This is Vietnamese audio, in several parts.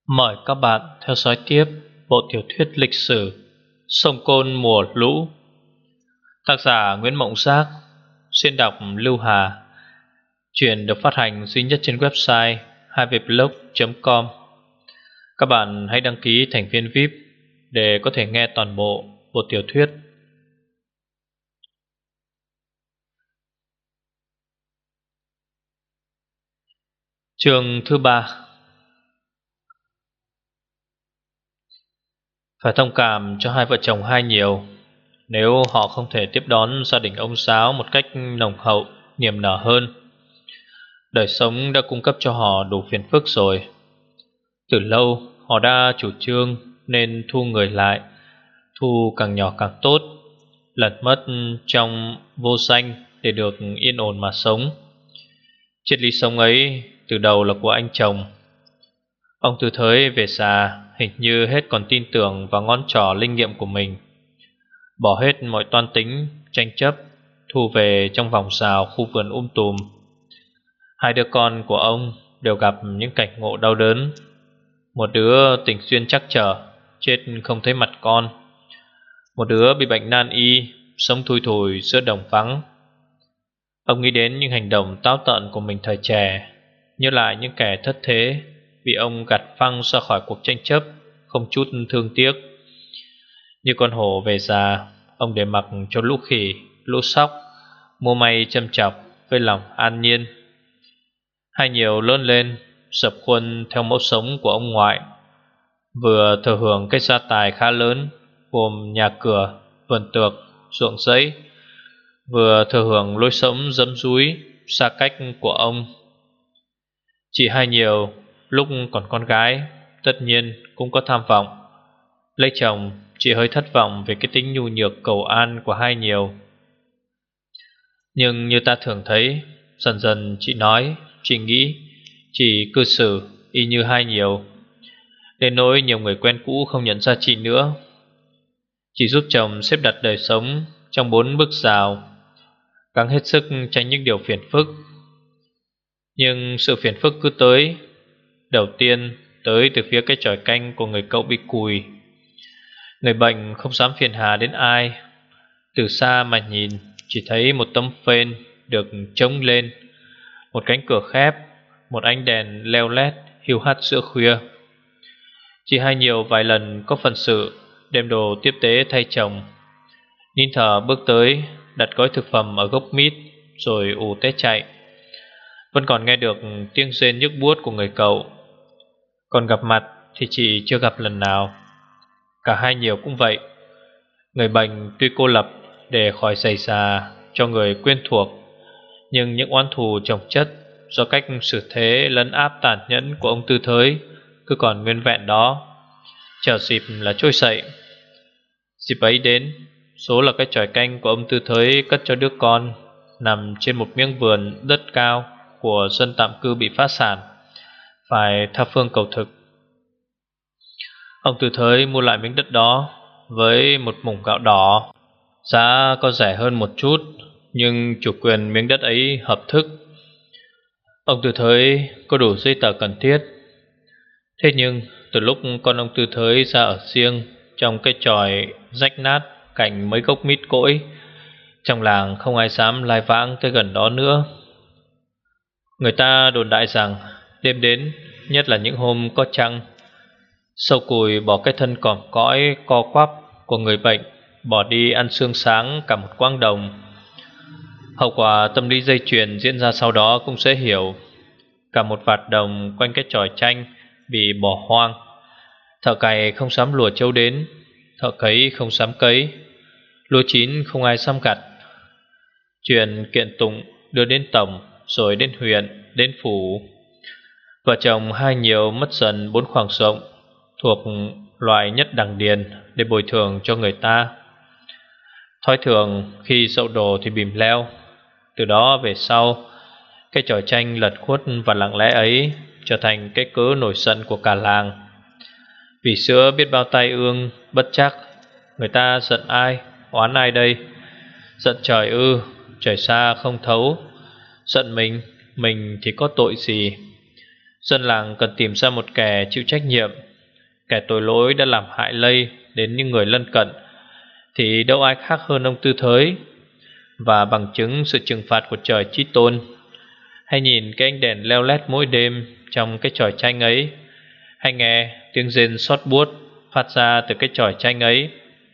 Mời các bạn theo dõi tiếp bộ tiểu thuyết lịch sử Sông Côn mùa lũ. Tác giả Nguyễn Mộng Giác, xuyên đọc Lưu Hà. Truyện được phát hành duy nhất trên website 2vblog.com. Các bạn hãy đăng ký thành viên VIP để có thể nghe toàn bộ bộ tiểu thuyết. Chương thứ 3. Phải thông cảm cho hai vợ chồng Hai Nhiều. Nếu họ không thể tiếp đón gia đình ông Giáo một cách nồng hậu, niềm nở hơn. Đời sống đã cung cấp cho họ đủ phiền phức rồi. Từ lâu họ đã chủ trương nên thu người lại, thu càng nhỏ càng tốt, lẩn mất trong vô danh để được yên ổn mà sống. Triết lý sống ấy từ đầu là của anh chồng. Ông Tư Thới về già hình như hết còn tin tưởng vào ngón trỏ linh nghiệm của mình, bỏ hết mọi toan tính, tranh chấp, thu về trong vòng rào khu vườn tùm. Hai đứa con của ông đều gặp những cảnh ngộ đau đớn. Một đứa tình duyên trắc trở, chết không thấy mặt con. Một đứa bị bệnh nan y, sống thui thủi giữa đồng vắng. Ông nghĩ đến những hành động táo tợn của mình thời trẻ, nhớ lại những kẻ thất thế bị ông gạt phăng ra khỏi cuộc tranh chấp không chút thương tiếc. Như con hổ về già, ông để mặc cho lũ khỉ, lũ sóc mua may châm chọc với lòng an nhiên. Hai Nhiều lớn lên sập khuôn theo mẫu sống của ông ngoại, vừa thừa hưởng cái gia tài khá lớn gồm nhà cửa, vườn tược, ruộng rẫy, vừa thừa hưởng lối sống dẫm dúi xa cách của ông. Chị Hai Nhiều lúc còn con gái tất nhiên cũng có tham vọng. Lấy chồng, chị hơi thất vọng về cái tính nhu nhược cầu an của Hai Nhiều. Nhưng như ta thường thấy, dần dần chị nói, chị nghĩ, chị cư xử y như Hai Nhiều, đến nỗi nhiều người quen cũ không nhận ra chị nữa. Chị giúp chồng xếp đặt đời sống trong 4 bức rào, gắng hết sức tránh những điều phiền phức. Nhưng sự phiền phức cứ tới. Đầu tiên tới từ phía cái chòi canh của người cậu bị cùi. Người bệnh không dám phiền hà đến ai. Từ xa mà nhìn, chỉ thấy một tấm phên được trống lên, một cánh cửa khép, một ánh đèn leo lét hiu hắt giữa khuya. Chị Hai Nhiều vài lần có phận sự đem đồ tiếp tế thay chồng, nín thở bước tới, đặt gói thực phẩm ở gốc mít, rồi ù té chạy. Vẫn còn nghe được tiếng rên nhức buốt của người cậu. Còn gặp mặt thì chị chưa gặp lần nào. Cả Hai Nhiều cũng vậy. Người bệnh tuy cô lập để khỏi xảy ra cho người quen thuộc, nhưng những oán thù chồng chất do cách xử thế lấn áp tàn nhẫn của ông Tư Thới cứ còn nguyên vẹn đó, chờ dịp là trôi sậy. Dịp ấy đến, số là cái chòi canh của ông Tư Thới cất cho đứa con nằm trên một miếng vườn đất cao của dân tạm cư bị phá sản, phải tha phương cầu thực. Ông Tư Thới mua lại miếng đất đó với một muỗng gạo đỏ. Giá có rẻ hơn một chút, nhưng chủ quyền miếng đất ấy hợp thức. Ông Tư Thới có đủ giấy tờ cần thiết. Thế nhưng từ lúc con ông Tư Thới ra ở riêng trong cái chòi rách nát cạnh mấy gốc mít cỗi, trong làng không ai dám lai vãng tới gần đó nữa. Người ta đồn đại rằng đêm đến, nhất là những hôm có trăng, sâu cùi bỏ cái thân còm cõi co quắp của người bệnh, bỏ đi ăn sương sáng cả một quãng đồng. Hậu quả tâm lý dây chuyền diễn ra sau đó cũng dễ hiểu. Cả một vạt đồng quanh cái chòi chanh bị bỏ hoang. Thợ cày không dám lùa trâu đến, thợ cấy không dám cấy, lúa chín không ai dám gặt. Chuyện kiện tụng đưa đến tổng, rồi đến huyện, đến phủ. Vợ chồng Hai Nhiều mất dần 4 khoảng ruộng thuộc loại nhất đẳng điền để bồi thường cho người ta. Thói thường khi dậu đồ thì bìm leo. Từ đó về sau, cái trò tranh lật khuất và lặng lẽ ấy trở thành cái cớ nổi giận của cả làng. Vì xưa biết bao tai ương bất trắc, người ta giận ai, oán ai đây? Giận trời ư? Trời xa không thấu. Giận mình thì có tội gì? Dân làng cần tìm ra một kẻ chịu trách nhiệm. Kẻ tội lỗi đã làm hại lây đến những người lân cận thì đâu ai khác hơn ông Tư Thới. Và bằng chứng sự trừng phạt của trời Chí Tôn, hãy nhìn cái ánh đèn leo lét mỗi đêm trong cái chòi tranh ấy, hãy nghe tiếng rên xót buốt phát ra từ cái chòi tranh ấy.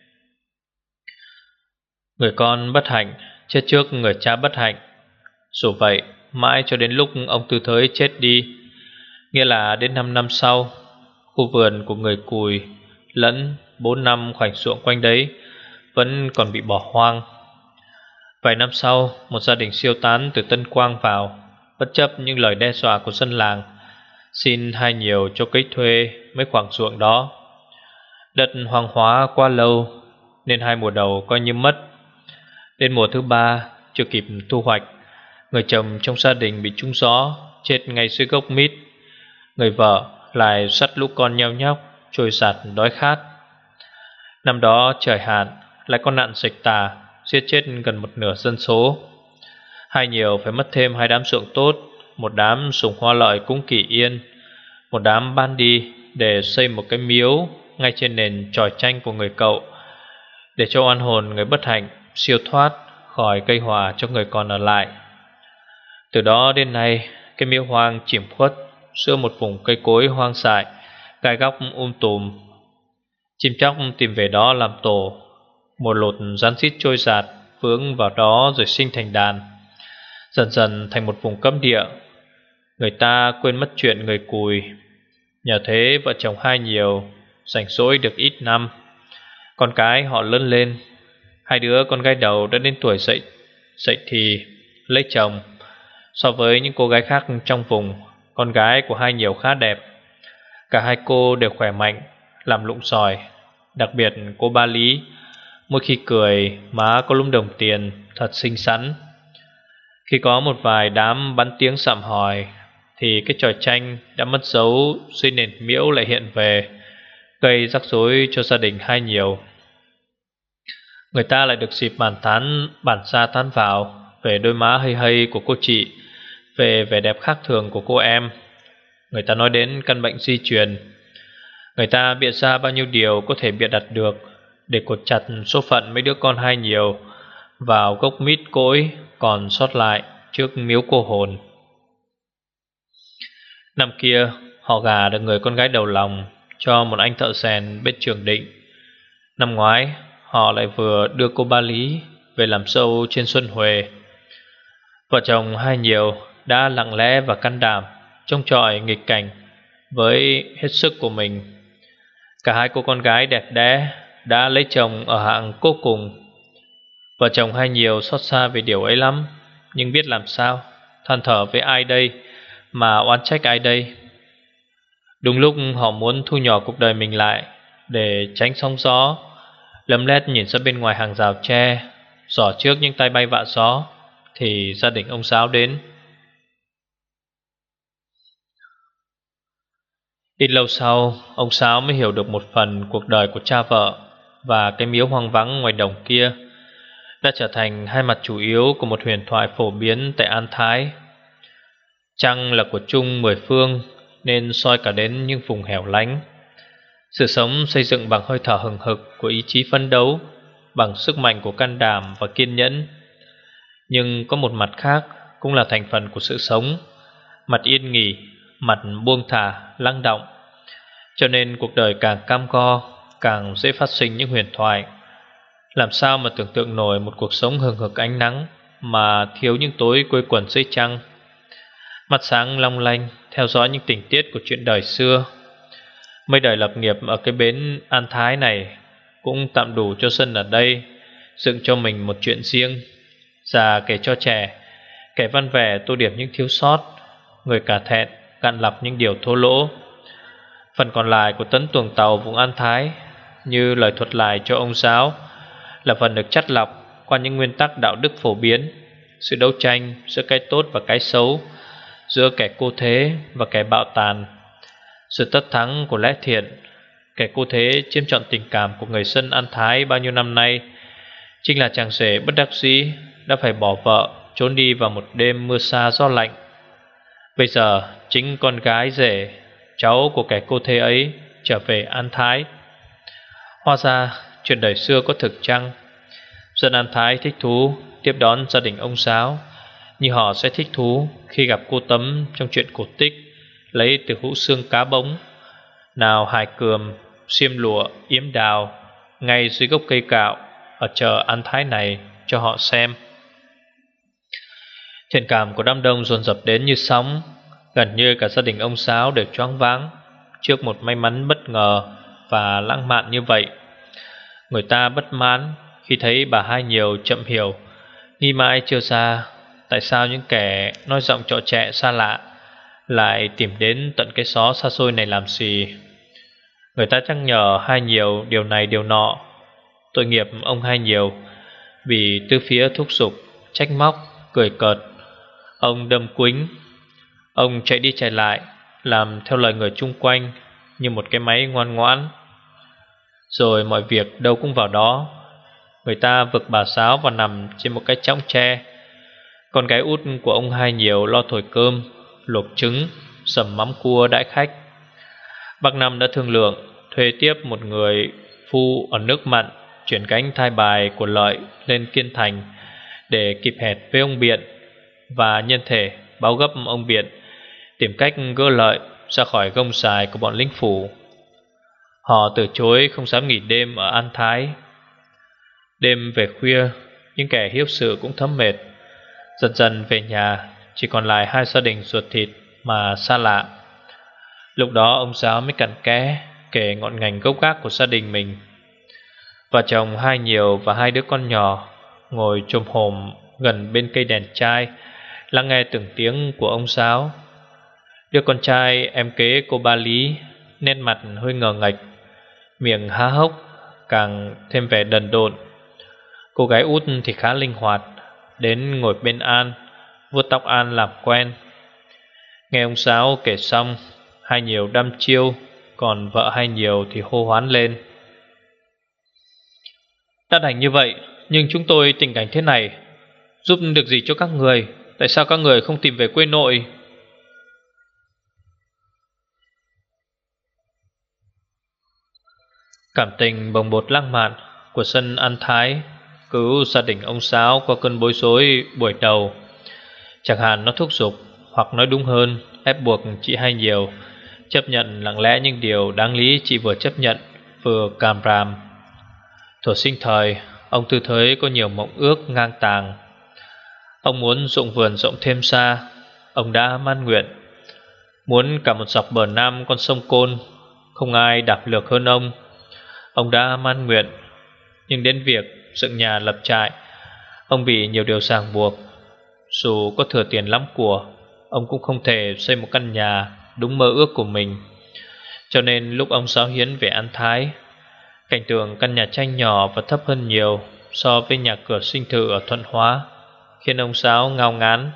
Người con bất hạnh chết trước người cha bất hạnh. Dù vậy, mãi cho đến lúc ông Tư Thới chết đi, nghĩa là đến 5 năm sau, khu vườn của người Cùi lẫn 4 năm khoảnh ruộng quanh đấy vẫn còn bị bỏ hoang. Vài năm sau, một gia đình siêu tán từ Tân Quang vào, bất chấp những lời đe dọa của dân làng, xin hai nhiều cho cấy thuê mấy khoảng ruộng đó. Đất hoang hóa quá lâu nên hai mùa đầu coi như mất. Đến mùa thứ ba, chưa kịp thu hoạch, người chồng trong gia đình bị trúng gió, chết ngay dưới gốc mít. Người vợ lại dắt lũ con nheo nhóc trôi giạt đói khát. Năm đó trời hạn, lại có nạn dịch tả giết chết gần một nửa dân số. Hai nhiều phải mất thêm hai đám ruộng tốt, một đám sùng hoa lợi cúng Kỳ Yên, một đám ban đi để xây một cái miếu ngay trên nền chòi tranh của người cậu, để cho oan hồn người bất hạnh siêu thoát khỏi gây hòa cho người còn ở lại. Từ đó đến nay, cái miếu hoang chìm khuất giữa một vùng cây cối hoang dại, gai góc tùm. Chim chóc tìm về đó làm tổ, một lột rắn rít trôi giạt vướng vào đó rồi sinh thành đàn, dần dần thành một vùng cấm địa. Người ta quên mất chuyện người Cùi. Nhờ thế vợ chồng hai nhiều rảnh rỗi được ít năm. Con cái họ lớn lên, hai đứa con gái đầu đã đến tuổi dậy thì lấy chồng. So với những cô gái khác trong vùng, con gái của hai nhiều khá đẹp. Cả hai cô đều khỏe mạnh, làm lụng giỏi. Đặc biệt cô Ba Lý, mỗi khi cười má có lúm đồng tiền, thật xinh xắn. Khi có một vài đám bắn tiếng sạm hòi thì cái trò tranh đã mất dấu dưới nền miễu lại hiện về, gây rắc rối cho gia đình hai nhiều. Người ta lại được dịp bản ra tán vào về đôi má hây hây của cô chị, về vẻ đẹp khác thường của cô em. Người ta nói đến căn bệnh di truyền. Người ta bịa ra bao nhiêu điều có thể bịa đặt được để cột chặt số phận mấy đứa con hai nhiều vào gốc mít cỗi còn sót lại trước miếu cô hồn. Năm kia, họ gả được người con gái đầu lòng cho một anh thợ rèn bên Trường Định. Năm ngoái, họ lại vừa đưa cô Ba Lý về làm dâu trên Xuân Huệ. Vợ chồng hai nhiều đã lặng lẽ và can đảm trông chọi nghịch cảnh với hết sức của mình. Cả hai cô con gái đẹp đẽ đã lấy chồng ở hạng cô cùng. Vợ chồng hai nhiều xót xa về điều ấy lắm, nhưng biết làm sao, than thở với ai đây mà oán trách ai đây. Đúng lúc họ muốn thu nhỏ cuộc đời mình lại để tránh sóng gió, lấm lét nhìn ra bên ngoài hàng rào tre, giỏ trước những tay bay vạ gió, thì gia đình ông Sáu đến. Ít lâu sau, ông Sáu mới hiểu được một phần cuộc đời của cha vợ, và cái miếu hoang vắng ngoài đồng kia đã trở thành hai mặt chủ yếu của một huyền thoại phổ biến tại An Thái. Trăng là của chung mười phương nên soi cả đến những vùng hẻo lánh. Sự sống xây dựng bằng hơi thở hừng hực của ý chí phấn đấu, bằng sức mạnh của can đảm và kiên nhẫn. Nhưng có một mặt khác cũng là thành phần của sự sống, mặt yên nghỉ, mặt buông thả, lắng động. Cho nên cuộc đời càng cam go, càng dễ phát sinh những huyền thoại. Làm sao mà tưởng tượng nổi một cuộc sống hừng hực ánh nắng mà thiếu những tối quây quần dưới trăng. Mắt sáng long lanh theo dõi những tình tiết của chuyện đời xưa. Mấy đời lập nghiệp ở cái bến An Thái này cũng tạm đủ cho dân ở đây dựng cho mình một chuyện riêng. Già kể cho trẻ, kẻ văn vẻ tô điểm những thiếu sót, người cả thẹn gạn lọc những điều thô lỗ. Phần còn lại của tấn tuồng tàu vùng An Thái, như lời thuật lại cho ông Giáo, là phần được chắt lọc qua những nguyên tắc đạo đức phổ biến, sự đấu tranh giữa cái tốt và cái xấu, giữa kẻ cô thế và kẻ bạo tàn, sự tất thắng của lẽ thiện. Kẻ cô thế chiếm trọn tình cảm của người dân An Thái bao nhiêu năm nay chính là chàng rể bất đắc dĩ đã phải bỏ vợ trốn đi vào một đêm mưa sa gió lạnh. Bây giờ chính con gái rể, cháu của kẻ cô thê ấy trở về An Thái. Hóa ra chuyện đời xưa có thực chăng? Dân An Thái thích thú tiếp đón gia đình ông Sáo, như họ sẽ thích thú khi gặp cô Tấm trong chuyện cổ tích lấy từ hũ xương cá bống. Nào hài cườm, xiêm lụa, yếm đào ngay dưới gốc cây cạo ở chợ An Thái này cho họ xem. Thiện cảm của đám đông dồn dập đến như sóng. Gần như cả gia đình ông Sáo đều choáng váng trước một may mắn bất ngờ và lãng mạn như vậy. Người ta bất mãn khi thấy bà Hai Nhiều chậm hiểu, nghi mãi chưa ra tại sao những kẻ nói giọng trọ trẹ xa lạ lại tìm đến tận cái xó xa xôi này làm gì. Người ta chắc nhờ Hai Nhiều điều này điều nọ. Tội nghiệp ông Hai Nhiều, vì từ phía thúc giục, trách móc, cười cợt, ông đâm quính. Ông chạy đi chạy lại, làm theo lời người chung quanh như một cái máy ngoan ngoãn. Rồi mọi việc đâu cũng vào đó. Người ta vực bà Sáo và nằm trên một cái chõng tre. Con gái út của ông Hai Nhiều lo thổi cơm, luộc trứng, sầm mắm cua đãi khách. Bác Năm đã thương lượng thuê tiếp một người phu ở nước mặn chuyển gánh thai bài của Lợi lên Kiên Thành để kịp hẹt với ông Biện, và nhân thể báo gấp ông Biện tìm cách gỡ Lợi ra khỏi gông xài của bọn lính phủ. Họ từ chối không dám nghỉ đêm ở An Thái. Đêm về khuya, những kẻ hiếu sự cũng thấm mệt. Dần dần về nhà chỉ còn lại hai gia đình ruột thịt mà xa lạ. Lúc đó ông Giáo mới cặn kẽ kể ngọn ngành gốc gác của gia đình mình. Vợ chồng Hai Nhiều và hai đứa con nhỏ ngồi chồm hổm gần bên cây đèn chai, lắng nghe từng tiếng của ông Giáo. Đứa con trai em kế cô Ba Lý, nét mặt hơi ngờ nghệch, miệng há hốc, càng thêm vẻ đần độn. Cô gái út thì khá linh hoạt, đến ngồi bên An, vuốt tóc An làm quen. Nghe ông Giáo kể xong, Hai Nhiều đăm chiêu, còn vợ Hai Nhiều thì hô hoán lên: đã đành như vậy, nhưng chúng tôi tình cảnh thế này, giúp được gì cho các người? Tại sao các người không tìm về quê nội? Cảm tình bồng bột lãng mạn của dân An Thái cứu gia đình ông Sáo qua cơn bối rối buổi đầu. Chẳng hạn nó thúc giục, hoặc nói đúng hơn ép buộc chị Hai Nhiều chấp nhận lặng lẽ những điều đáng lý chị vừa chấp nhận vừa càm ràm. Thuở sinh thời, ông Tư Thới có nhiều mộng ước ngang tàng. Ông muốn ruộng vườn rộng thêm xa. Ông đã man nguyện muốn cả một dọc bờ nam con sông Côn, không ai đạp lược hơn ông. Ông đã man nguyện, nhưng đến việc dựng nhà lập trại, ông bị nhiều điều ràng buộc. Dù có thừa tiền lắm của, ông cũng không thể xây một căn nhà đúng mơ ước của mình. Cho nên lúc ông Giáo Hiến về An Thái, cảnh tượng căn nhà tranh nhỏ và thấp hơn nhiều so với nhà cửa sinh thự ở Thuận Hóa khiến ông Giáo ngao ngán.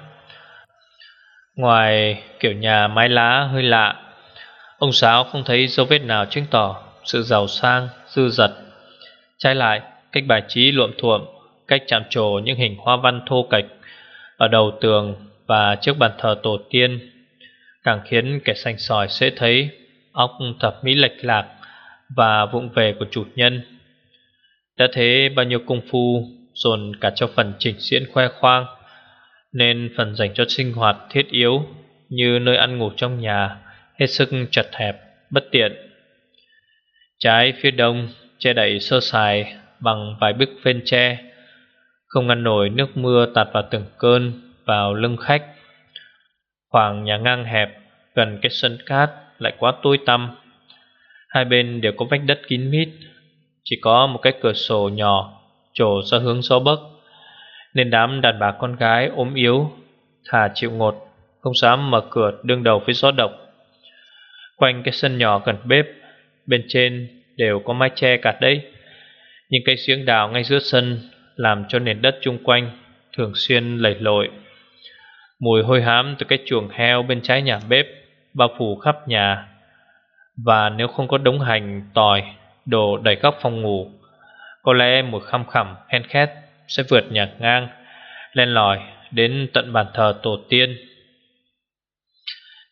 Ngoài kiểu nhà mái lá hơi lạ, ông Giáo không thấy dấu vết nào chứng tỏ sự giàu sang, dư dật. Trái lại, cách bài trí luộm thuộm, cách chạm trổ những hình hoa văn thô kệch ở đầu tường và trước bàn thờ tổ tiên càng khiến kẻ sành sỏi sẽ thấy óc thẩm mỹ lệch lạc và vụng về của chủ nhân. Đã thế bao nhiêu công phu dồn cả cho phần trình diễn khoe khoang, nên phần dành cho sinh hoạt thiết yếu như nơi ăn ngủ trong nhà hết sức chật hẹp, bất tiện. Trái phía đông che đậy sơ sài bằng vài bức phên tre, không ngăn nổi nước mưa tạt vào từng cơn vào lưng khách. Khoảng nhà ngang hẹp gần cái sân cát lại quá tối tăm. Hai bên đều có vách đất kín mít, chỉ có một cái cửa sổ nhỏ trổ ra hướng gió bấc, nên đám đàn bà con gái ốm yếu thà chịu ngột, không dám mở cửa đương đầu với gió độc. Quanh cái sân nhỏ gần bếp, bên trên đều có mái che cả đấy. Nhưng cây giếng đào ngay giữa sân làm cho nền đất chung quanh thường xuyên lầy lội. Mùi hôi hám từ cái chuồng heo bên trái nhà bếp bao phủ khắp nhà. Và nếu không có đống hành, tỏi đổ đầy góc phòng ngủ, có lẽ mùi khăm khẳm hen khét sẽ vượt nhà ngang, len lỏi đến tận bàn thờ tổ tiên.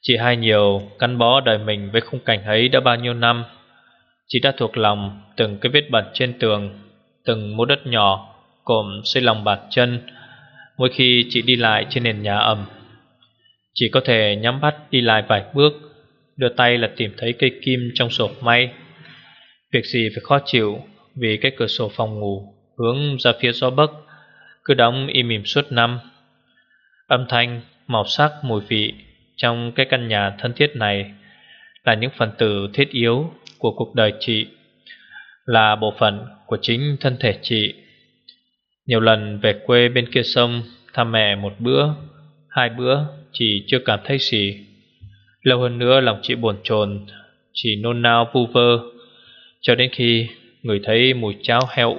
Chị Hai Nhiều gắn bó đời mình với khung cảnh ấy đã bao nhiêu năm. Chị đã thuộc lòng từng cái vết bẩn trên tường, từng mô đất nhỏ cộm dưới lòng bàn chân. Mỗi khi chị đi lại trên nền nhà ẩm, chỉ có thể nhắm mắt đi lại vài bước, đưa tay là tìm thấy cây kim trong sổ may. Việc gì phải khó chịu vì cái cửa sổ phòng ngủ hướng ra phía gió Bắc cứ đóng im ỉm suốt năm. Âm thanh, màu sắc, mùi vị trong cái căn nhà thân thiết này là những phần tử thiết yếu của cuộc đời chị, là bộ phận của chính thân thể chị. Nhiều lần về quê bên kia sông thăm mẹ một bữa, hai bữa, chị chưa cảm thấy gì. Lâu hơn nữa lòng chị bồn chồn, chỉ nôn nao vu vơ, cho đến khi ngửi thấy mùi cháo heo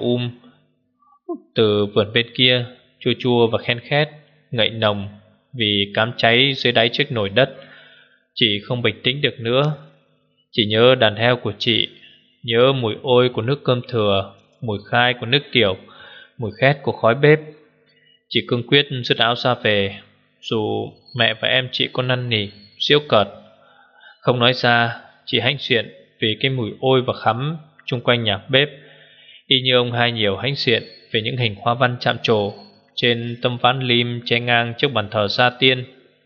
từ vườn bên kia, chua chua và khen khét, ngậy nồng vì cám cháy dưới đáy chiếc nồi đất. Chị không bình tĩnh được nữa. Chị nhớ đàn heo của chị, nhớ mùi ôi của nước cơm thừa, mùi khai của nước tiểu, mùi khét của khói bếp. Chị cương quyết dứt áo ra về, dù mẹ và em chị có năn nỉ, giễu cợt. Không nói ra, chị hãnh diện vì cái mùi ôi và khắm chung quanh nhà bếp, y như ông Hai Nhiều hãnh diện về những hình hoa văn chạm trổ trên tấm ván lim che ngang trước bàn thờ gia tiên.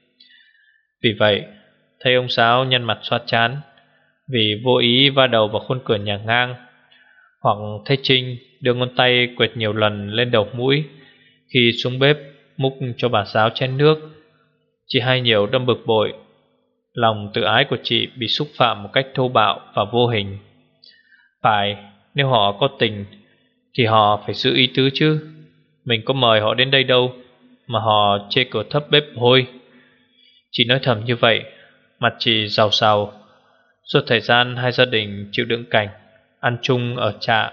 Vì vậy, thấy ông Sáu nhăn mặt xoa trán vì vô ý va đầu vào khuôn cửa nhà ngang, hoặc thấy Trinh đưa ngón tay quệt nhiều lần lên đầu mũi khi xuống bếp múc cho bà Sáu chén nước, chị Hai Nhiều đâm bực bội. Lòng tự ái của chị bị xúc phạm một cách thô bạo và vô hình. Phải, nếu họ có tình thì họ phải giữ ý tứ chứ. Mình có mời họ đến đây đâu mà họ chê cửa thấp bếp hôi. Chị nói thầm như vậy, mặt chị rào rào. Suốt thời gian hai gia đình chịu đựng cảnh ăn chung ở trạ,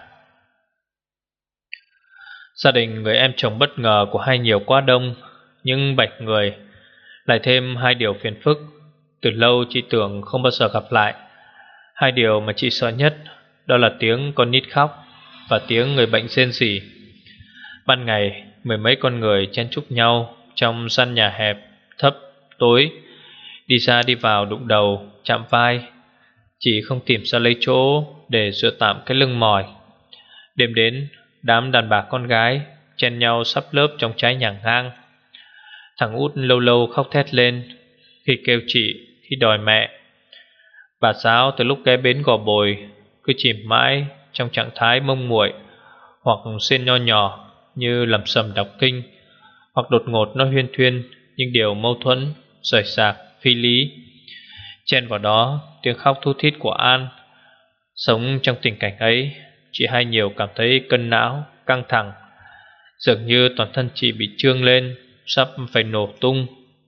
gia đình người em chồng bất ngờ của Hai Nhiều quá đông, nhưng 7 người, lại thêm hai điều phiền phức. Từ lâu chị tưởng không bao giờ gặp lại. Hai điều mà chị sợ nhất đó là tiếng con nít khóc và tiếng người bệnh rên rỉ. Ban ngày, mười mấy con người chen chúc nhau trong gian nhà hẹp, thấp, tối, đi ra đi vào đụng đầu, chạm vai. Chị không tìm ra lấy chỗ để dựa tạm cái lưng mỏi. Đêm đến, đám đàn bà con gái chen nhau sắp lớp trong trái nhà ngang. Thằng út lâu lâu khóc thét lên khi kêu chị, khi đòi mẹ. Bà Sáu từ lúc ghé bến Gò Bồi cứ chìm mãi trong trạng thái mông muội, hoặc xên nho nhỏ như lẩm sẩm đọc kinh, hoặc đột ngột nói huyên thuyên những điều mâu thuẫn, rời rạc, phi lý. Chen vào đó tiếng khóc thút thít của An. Sống trong tình cảnh ấy, chị Hai Nhiều cảm thấy cân não, căng thẳng, dường như toàn thân chị bị trương lên, sắp phải nổ tung.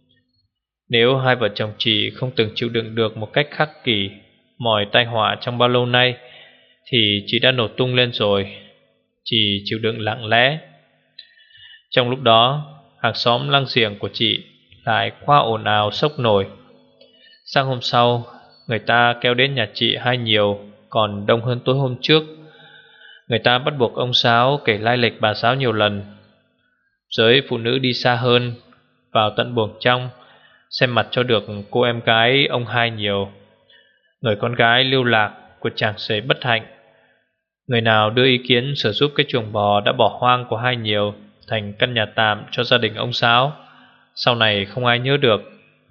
Nếu hai vợ chồng chị không từng chịu đựng được một cách khắc kỷ mọi tai họa trong bao lâu nay, thì chị đã nổ tung lên rồi. Chị chịu đựng lặng lẽ. Trong lúc đó, hàng xóm láng giềng của chị lại quá ồn ào sốc nổi. Sang hôm sau, người ta kéo đến nhà chị Hai Nhiều còn đông hơn tối hôm trước. Người ta bắt buộc ông Sáu kể lai lịch bà Sáu nhiều lần. Giới phụ nữ đi xa hơn, vào tận buồng trong, xem mặt cho được cô em gái ông Hai Nhiều, người con gái lưu lạc của chàng rể bất hạnh. Người nào đưa ý kiến sửa giúp cái chuồng bò đã bỏ hoang của Hai Nhiều thành căn nhà tạm cho gia đình ông Sáu, sau này không ai nhớ được.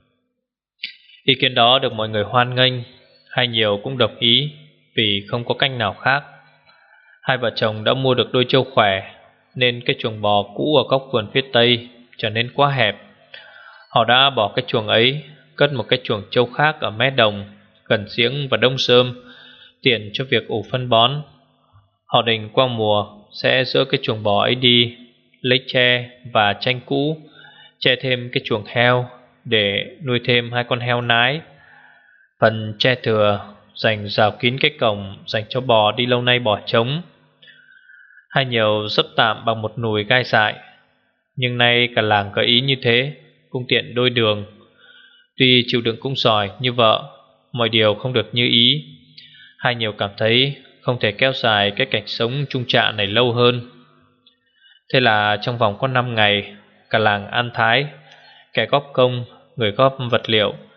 Ý kiến đó được mọi người hoan nghênh. Hai Nhiều cũng đồng ý vì không có cách nào khác. Hai vợ chồng đã mua được đôi trâu khỏe, nên cái chuồng bò cũ ở góc vườn phía tây trở nên quá hẹp. Họ đã bỏ cái chuồng ấy, cất một cái chuồng trâu khác ở mé đồng, gần giếng và đông rơm, tiện cho việc ủ phân bón. Họ định qua mùa sẽ dỡ cái chuồng bò ấy đi, lấy tre và tranh cũ che thêm cái chuồng heo để nuôi thêm hai con heo nái. Phần tre thừa dành rào kín cái cổng dành cho bò đi lâu nay bỏ trống. Hai Nhiều dấp tạm bằng một nùi gai dại, nhưng nay cả làng gợi ý như thế cũng tiện đôi đường. Tuy chịu đựng cũng giỏi như vợ, mọi điều không được như ý. Hai Nhiều cảm thấy không thể kéo dài cái cảnh sống chung trạ này lâu hơn. Thế là trong vòng có 5 ngày, cả làng an thái, kẻ góp công, người góp vật liệu,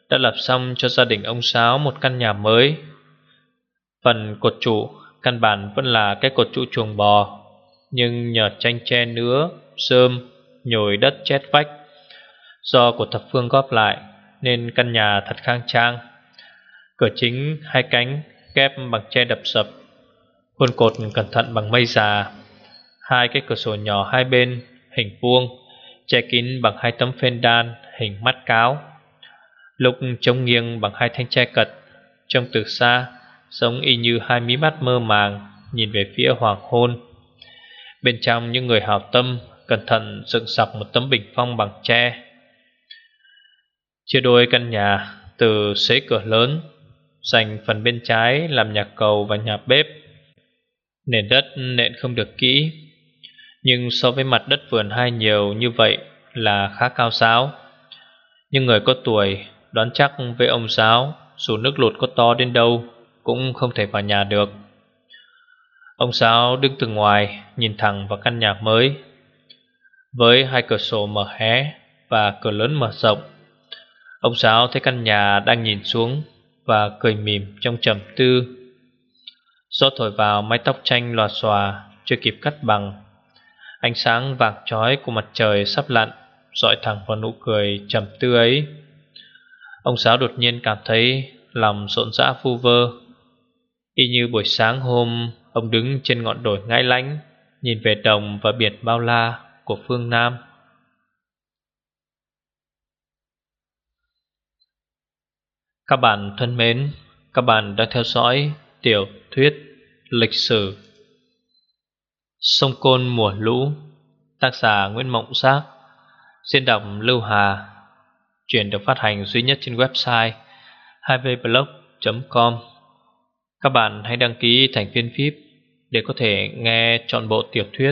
đã lập xong cho gia đình ông Sáo một căn nhà mới. Phần cột trụ căn bản vẫn là cái cột trụ chuồng bò, nhưng nhờ tranh tre nứa, rơm, nhồi đất chét vách do của thập phương góp lại, nên căn nhà thật khang trang. Cửa chính hai cánh ghép bằng tre đập sập, khuôn cột cẩn thận bằng mây già. Hai cái cửa sổ nhỏ hai bên hình vuông, che kín bằng hai tấm phên đan hình mắt cáo. Lúc trông nghiêng bằng hai thanh tre cật, trông từ xa giống y như hai mí mắt mơ màng nhìn về phía hoàng hôn. Bên trong những người hảo tâm cẩn thận dựng sọc một tấm bình phong bằng tre. Chia đôi căn nhà từ xế cửa lớn, dành phần bên trái làm nhà cầu và nhà bếp. Nền đất nện không được kỹ, nhưng so với mặt đất vườn hai nhiều như vậy là khá cao ráo. Nhưng người có tuổi đoán chắc với ông Sáo, dù nước lụt có to đến đâu cũng không thể vào nhà được. Ông Sáo đứng từ ngoài nhìn thẳng vào căn nhà mới, với hai cửa sổ mở hé và cửa lớn mở rộng. Ông Sáo thấy căn nhà đang nhìn xuống và cười mỉm trong trầm tư. Gió thổi vào mái tóc tranh lòa xòa chưa kịp cắt bằng. Ánh sáng vàng chói của mặt trời sắp lặn rọi thẳng vào nụ cười trầm tư ấy. Ông Sáo đột nhiên cảm thấy lòng rộn rã vu vơ, y như buổi sáng hôm ông đứng trên ngọn đồi ngãi lánh, nhìn về đồng và biển bao la của phương Nam. Các bạn thân mến, các bạn đang theo dõi tiểu thuyết lịch sử Sông Côn mùa lũ, tác giả Nguyễn Mộng Giác, diễn đọc Lưu Hà. Truyện được phát hành duy nhất trên website 2vblog.com. Các bạn hãy đăng ký thành viên VIP để có thể nghe trọn bộ tiểu thuyết.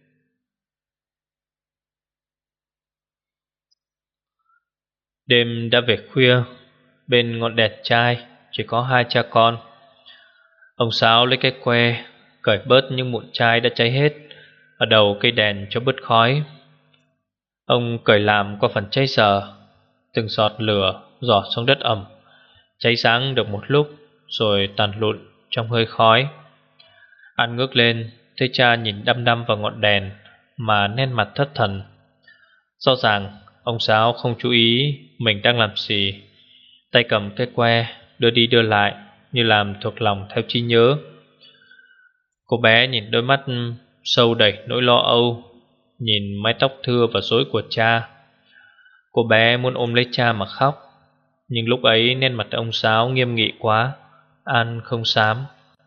Đêm đã về khuya, bên ngọn đèn chai chỉ có hai cha con. Ông Sáo lấy cái que cởi bớt những mụn chai đã cháy hết ở đầu cây đèn cho bớt khói. Ông cởi làm qua phần cháy dở, từng giọt lửa rỏ xuống đất ẩm, cháy sáng được một lúc rồi tàn lụn trong hơi khói. An ngước lên thấy cha nhìn đăm đăm vào ngọn đèn mà nét mặt thất thần. Rõ ràng ông Sáo không chú ý mình đang làm gì, tay cầm cái que đưa đi đưa lại như làm thuộc lòng theo trí nhớ. Cô bé nhìn đôi mắt sâu đầy nỗi lo âu, nhìn mái tóc thưa và rối của cha. Cô bé muốn ôm lấy cha mà khóc, nhưng lúc ấy nét mặt ông Sáo nghiêm nghị quá, An không dám.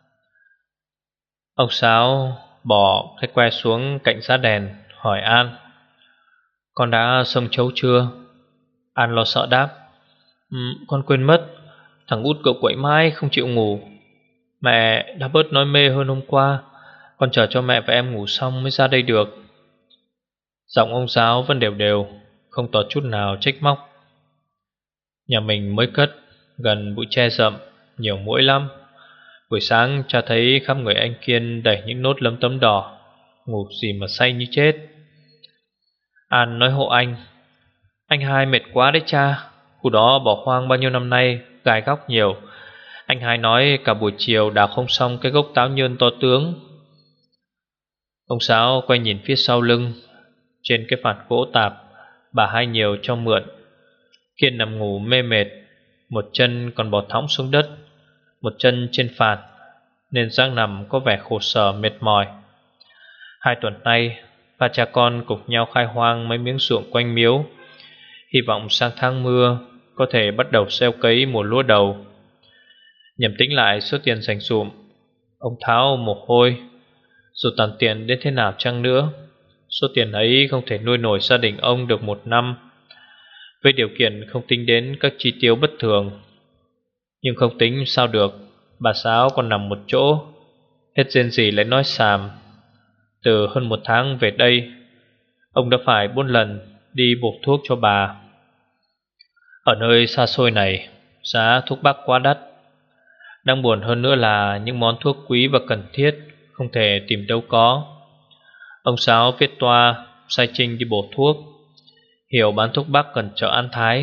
Ông Sáo bỏ cái que xuống cạnh giá đèn, hỏi An: "Con đã xông chấu chưa?" An lo sợ đáp: Con quên mất, thằng út cậu quậy mãi không chịu ngủ. Mẹ đã bớt nói mê hơn hôm qua, con chờ cho mẹ và em ngủ xong mới ra đây được." Giọng ông Sáo vẫn đều đều, không tỏ chút nào trách móc. Nhà mình mới cất, gần bụi tre rậm, nhiều muỗi lắm. Buổi sáng cha thấy khắp người anh Kiên đầy những nốt lấm tấm đỏ, ngủ gì mà say như chết. An nói hộ anh: "Anh hai mệt quá đấy cha, khu đó bỏ hoang bao nhiêu năm nay, gai góc nhiều. Anh hai nói cả buổi chiều đào không xong cái gốc táo nhơn to tướng." Ông Sáo quay nhìn phía sau lưng. Trên cái phản gỗ tạp bà hai nhiều cho mượn, Kiên nằm ngủ mê mệt, một chân còn bò thõng xuống đất, một chân trên phản, nên dáng nằm có vẻ khổ sở mệt mỏi. 2 tuần nay ba cha con cùng nhau khai hoang mấy miếng ruộng quanh miếu, hy vọng sang tháng mưa có thể bắt đầu gieo cấy mùa lúa đầu. Nhẩm tính lại số tiền dành dụm, ông tháo mồ hôi. Dù tàn tiện đến thế nào chăng nữa, số tiền ấy không thể nuôi nổi gia đình ông được 1 năm, với điều kiện không tính đến các chi tiêu bất thường. Nhưng không tính sao được, bà Sáo còn nằm một chỗ, hết rên rỉ lại nói xàm. Từ hơn 1 tháng về đây, ông đã phải 4 lần đi bổ thuốc cho bà. Ở nơi xa xôi này, giá thuốc bắc quá đắt. Đang buồn hơn nữa là những món thuốc quý và cần thiết không thể tìm đâu có. Ông Sáo viết toa sai Trinh đi bổ thuốc. Hiểu bán thuốc bắc gần chợ An Thái,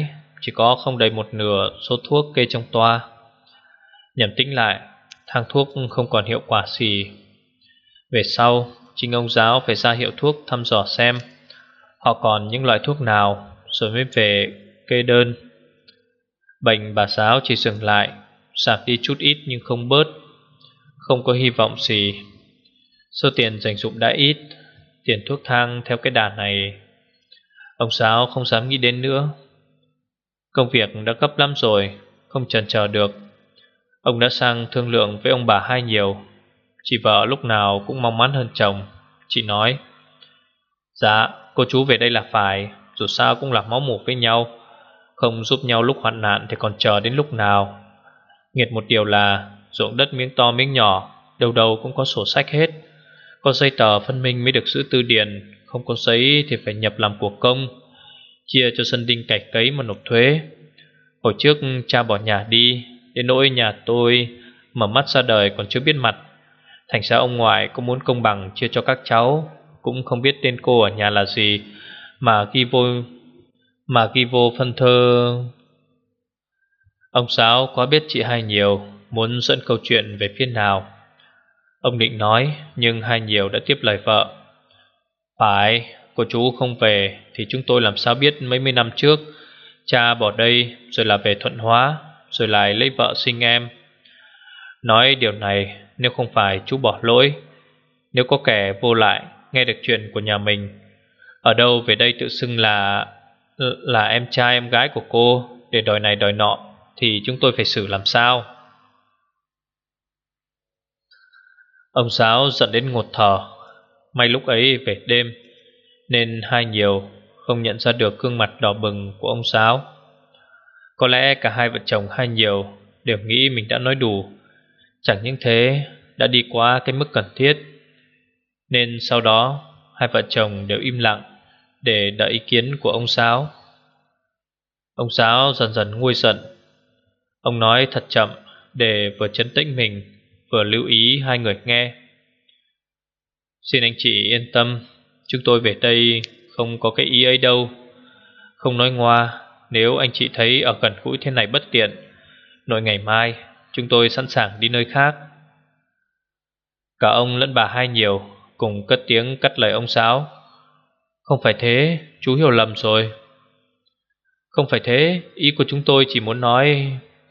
chỉ có không đầy một nửa số thuốc kê trong toa. Nhẩm tính lại, thang thuốc không còn hiệu quả gì. Về sau, chính ông giáo phải ra hiệu thuốc thăm dò xem họ còn những loại thuốc nào, rồi mới về kê đơn. Bệnh bà giáo chỉ dừng lại, giảm đi chút ít nhưng không bớt. Không có hy vọng gì. Số tiền dành dụm đã ít, tiền thuốc thang theo cái đà này ông giáo không dám nghĩ đến nữa. Công việc đã gấp lắm rồi, không chần chờ được. Ông đã sang thương lượng với ông bà Hai nhiều. Chị vợ lúc nào cũng mong mắn hơn chồng. Chị nói: "Dạ, cô chú về đây là phải, dù sao cũng là máu mủ với nhau, không giúp nhau lúc hoạn nạn thì còn chờ đến lúc nào. Nghiệt một điều là ruộng đất miếng to miếng nhỏ, đâu đâu cũng có sổ sách hết. Có giấy tờ phân minh mới được giữ tư điền, không có giấy thì phải nhập làm của công, chia cho dân đinh cày cấy mà nộp thuế. Hồi trước cha bỏ nhà đi, đến nỗi nhà tôi mở mắt ra đời còn chưa biết mặt. Thành ra ông ngoại cũng muốn công bằng chia cho các cháu, cũng không biết tên cô ở nhà là gì mà ghi vô phân thơ." Ông Sáu quá biết chị Hai nhiều muốn dẫn câu chuyện về phía nào. Ông định nói, nhưng Hai nhiều đã tiếp lời vợ: "Phải, cô chú không về thì chúng tôi làm sao biết mấy mươi năm trước cha bỏ đây rồi là về Thuận Hóa, rồi lại lấy vợ sinh em. Nói điều này nếu không phải chú bỏ lỗi, nếu có kẻ vô lại nghe được chuyện của nhà mình, ở đâu về đây tự xưng là em trai em gái của cô để đòi này đòi nọ, thì chúng tôi phải xử làm sao?" Ông Sáu giận đến ngột thở. May lúc ấy về đêm nên Hai nhiều không nhận ra được gương mặt đỏ bừng của ông Sáu. Có lẽ cả hai vợ chồng Hai nhiều đều nghĩ mình đã nói đủ. Chẳng những thế, đã đi qua cái mức cần thiết, nên sau đó hai vợ chồng đều im lặng để đợi ý kiến của ông Sáu. Ông Sáu dần dần nguôi giận. Ông nói thật chậm để vừa trấn tĩnh mình, vừa lưu ý hai người nghe: "Xin anh chị yên tâm, chúng tôi về đây không có cái ý ấy đâu. Không nói ngoa, nếu anh chị thấy ở gần gũi thế này bất tiện, nội ngày mai chúng tôi sẵn sàng đi nơi khác." Cả ông lẫn bà Hai nhiều cùng cất tiếng cắt lời ông Sáu: "Không phải thế, chú hiểu lầm rồi." "Không phải thế, ý của chúng tôi chỉ muốn nói..."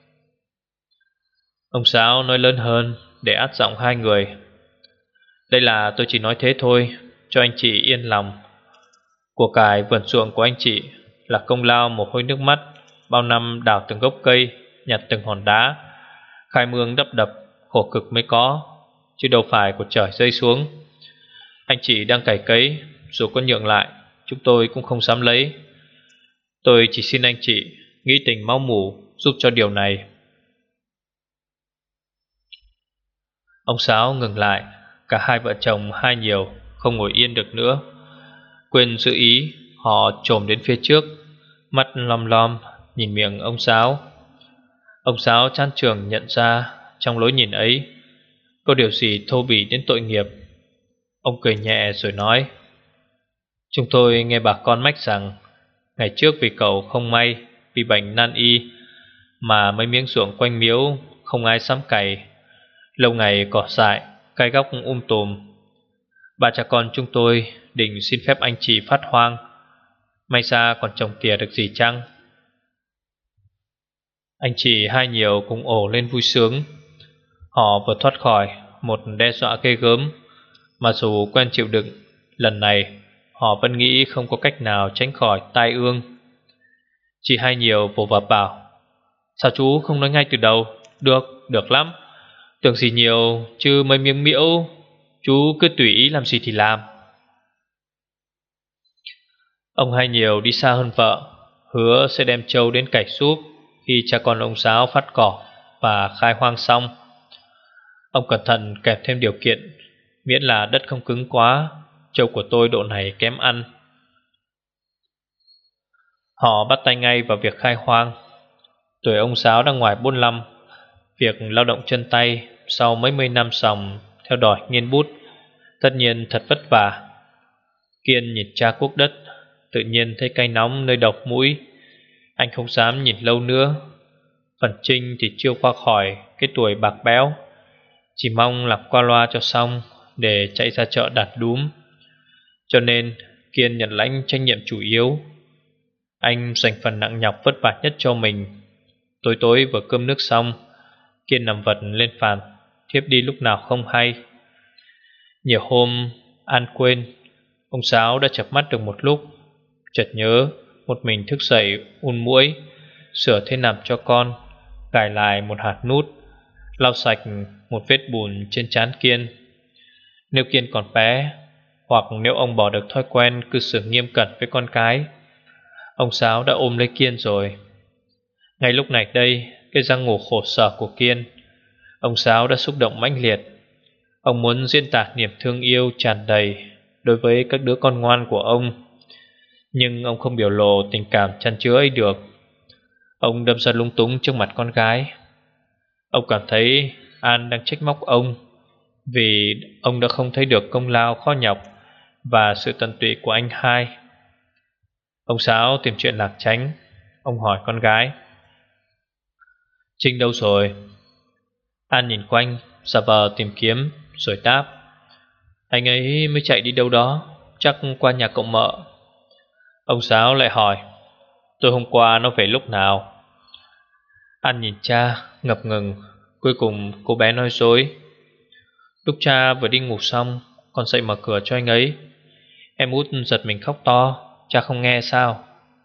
Ông Sáu nói lớn hơn để át giọng hai người: "Đây là tôi chỉ nói thế thôi, cho anh chị yên lòng. Của cải vườn ruộng của anh chị là công lao mồ hôi nước mắt, bao năm đào từng gốc cây, nhặt từng hòn đá, khai mương đắp đập, khổ cực mới có, chứ đâu phải của trời rơi xuống. Anh chị đang cày cấy, dù có nhượng lại, chúng tôi cũng không dám lấy. Tôi chỉ xin anh chị nghĩ tình máu mủ giúp cho điều này." Ông Sáu ngừng lại. Cả hai vợ chồng Hai nhiều không ngồi yên được nữa. Quên giữ ý, họ chồm đến phía trước, mắt lom lom nhìn miệng ông Sáu. Ông Sáu chán chường nhận ra trong lối nhìn ấy có điều gì thô bỉ đến tội nghiệp. Ông cười nhẹ rồi nói: "Chúng tôi nghe bà con mách rằng ngày trước vì cậu không may bị bệnh nan y mà mấy miếng ruộng quanh miếu không ai dám cày, lâu ngày cỏ dại, gai góc tùm. Bà cha con chúng tôi định xin phép anh chị phát hoang, may ra còn trồng tỉa được gì chăng?" Anh chị Hai nhiều cũng ồ lên vui sướng. Họ vừa thoát khỏi một đe dọa ghê gớm, mà dù quen chịu đựng, lần này họ vẫn nghĩ không có cách nào tránh khỏi tai ương. Chị Hai nhiều vồ vập bảo: "Sao chú không nói ngay từ đầu? Được, được lắm. Tưởng gì nhiều, chứ mấy miếng miễu chú cứ tùy ý làm gì thì làm." Ông Hai nhiều đi xa hơn vợ, hứa sẽ đem trâu đến cày súp khi cha con ông Sáu phát cỏ và khai hoang xong. Ông cẩn thận kèm thêm điều kiện, miễn là đất không cứng quá, trâu của tôi độ này kém ăn. Họ bắt tay ngay vào việc khai hoang. Tuổi ông Sáu đang ngoài 45, việc lao động chân tay sau mấy mươi năm sòng theo đòi nghiên bút tất nhiên thật vất vả. Kiên nhìn cha cuốc đất, tự nhiên thấy cay nóng nơi độc mũi. Anh không dám nhìn lâu nữa. Phần Trinh thì chưa qua khỏi cái tuổi bạc béo, chỉ mong làm qua loa cho xong để chạy ra chợ đặt đúm. Cho nên Kiên nhận lãnh trách nhiệm chủ yếu. Anh dành phần nặng nhọc vất vả nhất cho mình. Tối tối vừa cơm nước xong, Kiên nằm vật lên phàn, thiếp đi lúc nào không hay. Nhiều hôm An quên, ông Sáu đã chợp mắt được một lúc, chợt nhớ một mình thức dậy un muỗi, sửa thế nằm cho con, cài lại một hạt nút, lau sạch một vết bùn trên trán Kiên. Nếu Kiên còn bé, hoặc nếu ông bỏ được thói quen cư xử nghiêm cẩn với con cái, ông Sáu đã ôm lấy Kiên rồi. Ngay lúc này đây, cái răng ngủ khổ sở của Kiên, ông Sáu đã xúc động mãnh liệt. Ông muốn diễn tả niềm thương yêu tràn đầy đối với các đứa con ngoan của ông, nhưng ông không biểu lộ tình cảm chan chứa ấy được. Ông đâm ra lung túng trước mặt con gái. Ông cảm thấy An đang trách móc ông vì ông đã không thấy được công lao khó nhọc và sự tận tụy của anh hai. Ông Sáu tìm chuyện lảng tránh. Ông hỏi con gái: Trinh đâu rồi? An nhìn quanh, giả vờ tìm kiếm, rồi đáp: Anh ấy mới chạy đi đâu đó, chắc qua nhà cậu Mợ. Ông Sáu lại hỏi: Tối hôm qua nó về lúc nào? An nhìn cha, ngập ngừng. Cuối cùng cô bé nói dối: Lúc cha vừa đi ngủ xong, con dậy mở cửa cho anh ấy. Em út giật mình khóc to, cha không nghe sao?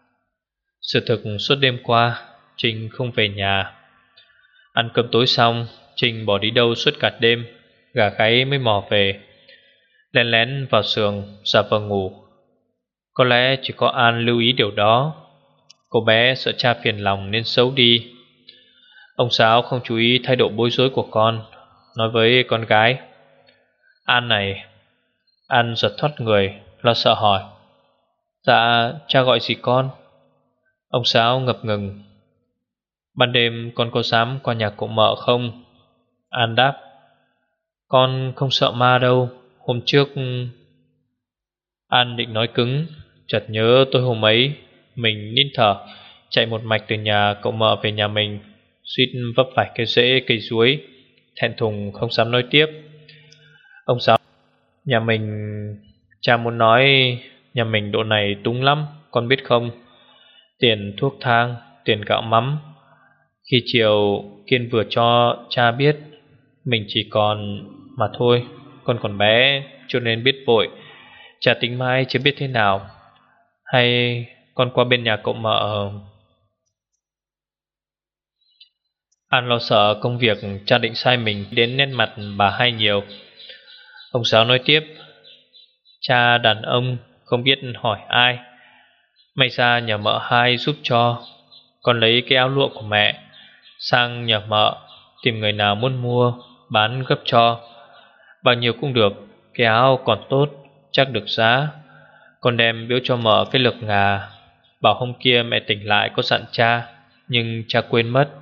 Sự thực suốt đêm qua Trinh không về nhà. Ăn cơm tối xong, Trinh bỏ đi đâu suốt cả đêm, gà gáy mới mò về, lén lén vào giường giả vờ ngủ. Có lẽ chỉ có An lưu ý điều đó. Cô bé sợ cha phiền lòng nên xấu đi. Ông Sáu không chú ý thái độ bối rối của con, nói với con gái: An này. An giật thoát người, lo sợ hỏi: Dạ, cha gọi gì con? Ông Sáu ngập ngừng: Ban đêm con có dám qua nhà cậu Mợ không? An đáp: Con không sợ ma đâu. Hôm trước... An định nói cứng, chợt nhớ tối hôm ấy mình nín thở chạy một mạch từ nhà cậu Mợ về nhà mình, suýt vấp phải cây rễ cây chuối. Thẹn thùng không dám nói tiếp. Ông Sáu: Nhà mình... Cha muốn nói nhà mình độ này túng lắm, con biết không? Tiền thuốc thang, tiền gạo mắm. Khi chiều Kiên vừa cho cha biết mình chỉ còn... Mà thôi, con còn bé cho nên biết vội. Cha tính mai chưa biết thế nào. Hay con qua bên nhà cậu Mợ? An lo sợ công việc cha định sai mình đến nét mặt bà hai nhiều. Ông Sáu nói tiếp: Cha đàn ông không biết hỏi ai, may ra nhờ Mợ hai giúp cho. Con lấy cái áo lụa của mẹ sang nhờ Mợ tìm người nào muốn mua, bán gấp cho. Bao nhiêu cũng được, cái áo còn tốt, chắc được giá. Con đem biếu cho Mợ cái lược ngà. Bảo hôm kia mẹ tỉnh lại có dặn cha, nhưng cha quên mất.